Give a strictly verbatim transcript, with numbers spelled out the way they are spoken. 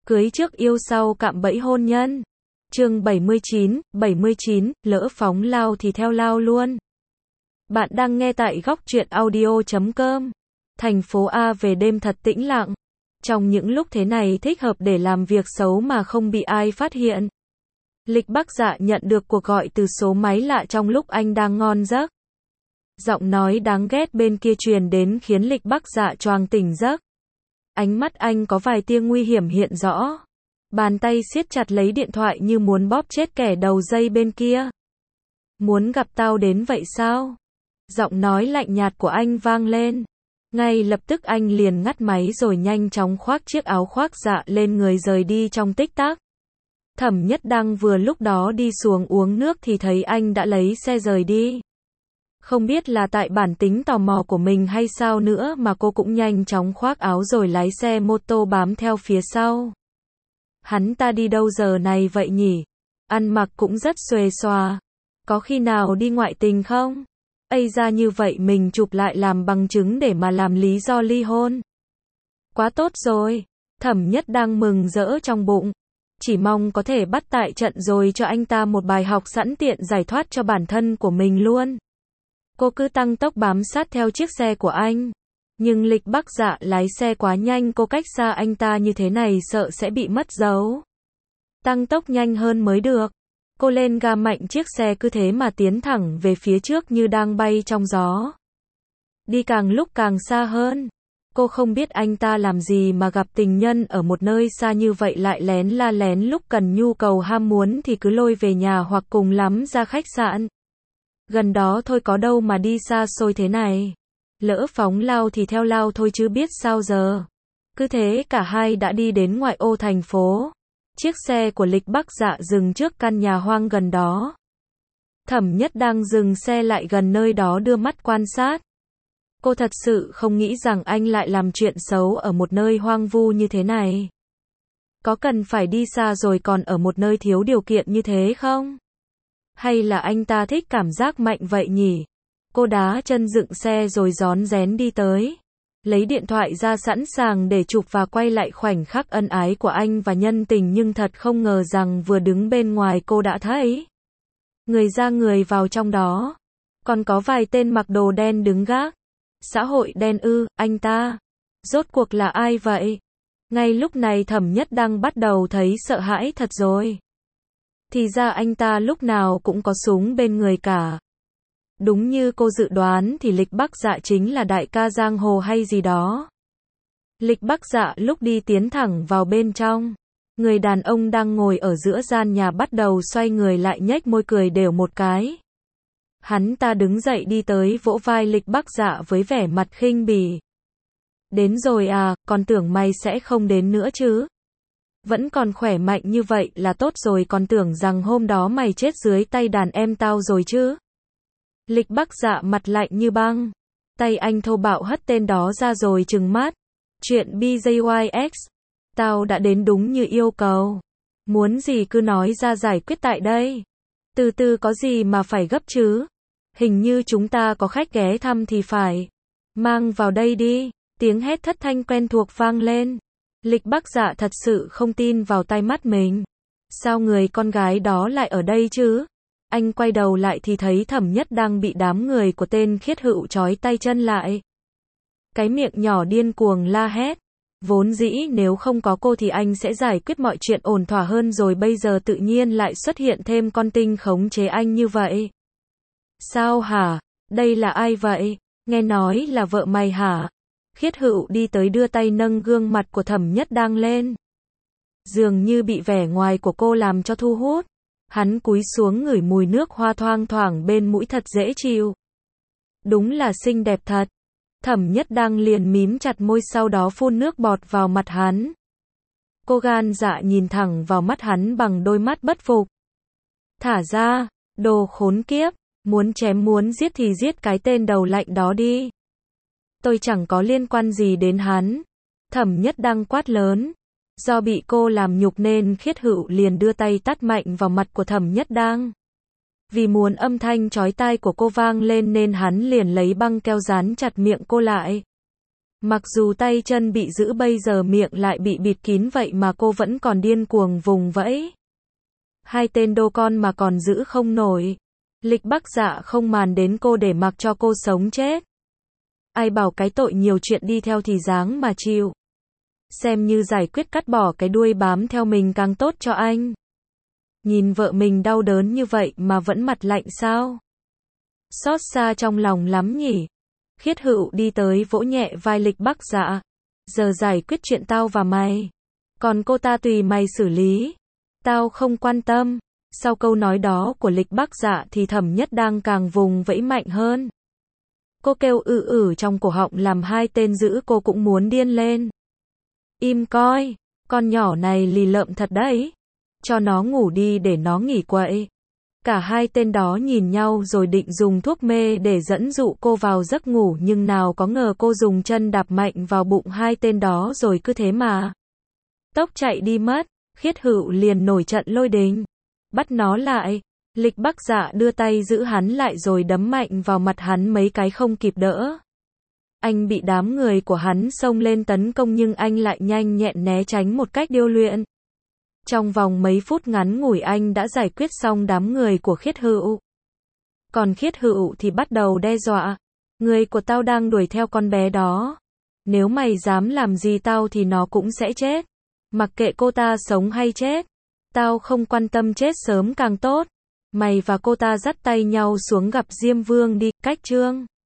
Cưới trước yêu sau cạm bẫy hôn nhân. Chương bảy mươi chín, bảy mươi chín, lỡ phóng lao thì theo lao luôn. Bạn đang nghe tại góc truyện audio chấm com. Thành phố A về đêm thật tĩnh lặng. Trong những lúc thế này thích hợp để làm việc xấu mà không bị ai phát hiện. Lịch Bắc Dạ nhận được cuộc gọi từ số máy lạ trong lúc anh đang ngon giấc. Giọng nói đáng ghét bên kia truyền đến khiến Lịch Bắc Dạ choàng tỉnh giấc. Ánh mắt anh có vài tia nguy hiểm hiện rõ. Bàn tay siết chặt lấy điện thoại như muốn bóp chết kẻ đầu dây bên kia. Muốn gặp tao đến vậy sao? Giọng nói lạnh nhạt của anh vang lên. Ngay lập tức anh liền ngắt máy rồi nhanh chóng khoác chiếc áo khoác dạ lên người rời đi trong tích tắc. Thẩm Nhất Đăng vừa lúc đó đi xuống uống nước thì thấy anh đã lấy xe rời đi. Không biết là tại bản tính tò mò của mình hay sao nữa mà cô cũng nhanh chóng khoác áo rồi lái xe mô tô bám theo phía sau. Hắn ta đi đâu giờ này vậy nhỉ? Ăn mặc cũng rất xuề xòa. Có khi nào đi ngoại tình không? Ây ra như vậy mình chụp lại làm bằng chứng để mà làm lý do ly hôn. Quá tốt rồi. Thẩm Nhất đang mừng rỡ trong bụng. Chỉ mong có thể bắt tại trận rồi cho anh ta một bài học sẵn tiện giải thoát cho bản thân của mình luôn. Cô cứ tăng tốc bám sát theo chiếc xe của anh. Nhưng Lịch Bắc Dạ lái xe quá nhanh, cô cách xa anh ta như thế này sợ sẽ bị mất dấu. Tăng tốc nhanh hơn mới được. Cô lên ga mạnh, chiếc xe cứ thế mà tiến thẳng về phía trước như đang bay trong gió. Đi càng lúc càng xa hơn. Cô không biết anh ta làm gì mà gặp tình nhân ở một nơi xa như vậy lại lén la lén lúc cần nhu cầu ham muốn thì cứ lôi về nhà hoặc cùng lắm ra khách sạn. Gần đó thôi có đâu mà đi xa xôi thế này. Lỡ phóng lao thì theo lao thôi chứ biết sao giờ. Cứ thế cả hai đã đi đến ngoại ô thành phố. Chiếc xe của Lịch Bắc Dạ dừng trước căn nhà hoang gần đó. Thẩm Nhất đang dừng xe lại gần nơi đó đưa mắt quan sát. Cô thật sự không nghĩ rằng anh lại làm chuyện xấu ở một nơi hoang vu như thế này. Có cần phải đi xa rồi còn ở một nơi thiếu điều kiện như thế không? Hay là anh ta thích cảm giác mạnh vậy nhỉ? Cô đá chân dựng xe rồi rón rén đi tới. Lấy điện thoại ra sẵn sàng để chụp và quay lại khoảnh khắc ân ái của anh và nhân tình, nhưng thật không ngờ rằng vừa đứng bên ngoài cô đã thấy. Người ra người vào trong đó. Còn có vài tên mặc đồ đen đứng gác. Xã hội đen ư, anh ta. Rốt cuộc là ai vậy? Ngay lúc này Thẩm Nhất đang bắt đầu thấy sợ hãi thật rồi. Thì ra anh ta lúc nào cũng có súng bên người cả. Đúng như cô dự đoán thì Lịch Bắc Dạ chính là đại ca giang hồ hay gì đó. Lịch Bắc Dạ lúc đi tiến thẳng vào bên trong. Người đàn ông đang ngồi ở giữa gian nhà bắt đầu xoay người lại nhếch môi cười đều một cái. Hắn ta đứng dậy đi tới vỗ vai Lịch Bắc Dạ với vẻ mặt khinh bỉ. Đến rồi à, còn tưởng mày sẽ không đến nữa chứ. Vẫn còn khỏe mạnh như vậy là tốt rồi, còn tưởng rằng hôm đó mày chết dưới tay đàn em tao rồi chứ. Lịch Bắc Dạ mặt lạnh như băng. Tay anh thô bạo hất tên đó ra rồi trừng mắt. Chuyện bê gi i ích. Tao đã đến đúng như yêu cầu. Muốn gì cứ nói ra giải quyết tại đây. Từ từ có gì mà phải gấp chứ. Hình như chúng ta có khách ghé thăm thì phải. Mang vào đây đi. Tiếng hét thất thanh quen thuộc vang lên. Lịch Bắc Dạ thật sự không tin vào tai mắt mình. Sao người con gái đó lại ở đây chứ? Anh quay đầu lại thì thấy Thẩm Nhất đang bị đám người của tên Khiết Hữu trói tay chân lại. Cái miệng nhỏ điên cuồng la hét. Vốn dĩ nếu không có cô thì anh sẽ giải quyết mọi chuyện ổn thỏa hơn rồi, bây giờ tự nhiên lại xuất hiện thêm con tinh khống chế anh như vậy. Sao hả? Đây là ai vậy? Nghe nói là vợ mày hả? Khiết Hữu đi tới đưa tay nâng gương mặt của Thẩm Nhất đang lên. Dường như bị vẻ ngoài của cô làm cho thu hút. Hắn cúi xuống ngửi mùi nước hoa thoang thoảng bên mũi thật dễ chịu. Đúng là xinh đẹp thật. Thẩm Nhất đang liền mím chặt môi sau đó phun nước bọt vào mặt hắn. Cô gan dạ nhìn thẳng vào mắt hắn bằng đôi mắt bất phục. Thả ra, đồ khốn kiếp, muốn chém muốn giết thì giết cái tên đầu lạnh đó đi. Tôi chẳng có liên quan gì đến hắn. Thẩm Nhất đang quát lớn. Do bị cô làm nhục nên Khiết Hữu liền đưa tay tát mạnh vào mặt của Thẩm Nhất đang. Vì muốn âm thanh chói tai của cô vang lên nên hắn liền lấy băng keo dán chặt miệng cô lại. Mặc dù tay chân bị giữ bây giờ miệng lại bị bịt kín vậy mà cô vẫn còn điên cuồng vùng vẫy. Hai tên đô con mà còn giữ không nổi. Lịch Bắc Dạ không màn đến cô để mặc cho cô sống chết. Ai bảo cái tội nhiều chuyện đi theo thì dáng mà chịu. Xem như giải quyết cắt bỏ cái đuôi bám theo mình càng tốt cho anh. Nhìn vợ mình đau đớn như vậy mà vẫn mặt lạnh sao? Xót xa trong lòng lắm nhỉ? Khiết Hựu đi tới vỗ nhẹ vai Lịch Bắc Dạ. Giờ giải quyết chuyện tao và mày. Còn cô ta tùy mày xử lý. Tao không quan tâm. Sau câu nói đó của Lịch Bắc Dạ thì Thẩm Nhất đang càng vùng vẫy mạnh hơn. Cô kêu ư ử trong cổ họng làm hai tên giữ cô cũng muốn điên lên. Im coi, con nhỏ này lì lợm thật đấy. Cho nó ngủ đi để nó nghỉ quậy. Cả hai tên đó nhìn nhau rồi định dùng thuốc mê để dẫn dụ cô vào giấc ngủ nhưng nào có ngờ cô dùng chân đạp mạnh vào bụng hai tên đó rồi cứ thế mà tốc chạy đi mất. Khiết Hựu liền nổi trận lôi đình. Bắt nó lại. Lịch Bắc Dạ đưa tay giữ hắn lại rồi đấm mạnh vào mặt hắn mấy cái không kịp đỡ. Anh bị đám người của hắn xông lên tấn công nhưng anh lại nhanh nhẹn né tránh một cách điêu luyện. Trong vòng mấy phút ngắn ngủi anh đã giải quyết xong đám người của Khiết Hựu. Còn Khiết Hựu thì bắt đầu đe dọa. Người của tao đang đuổi theo con bé đó. Nếu mày dám làm gì tao thì nó cũng sẽ chết. Mặc kệ cô ta sống hay chết. Tao không quan tâm, chết sớm càng tốt. Mày và cô ta dắt tay nhau xuống gặp Diêm Vương đi. Cách chương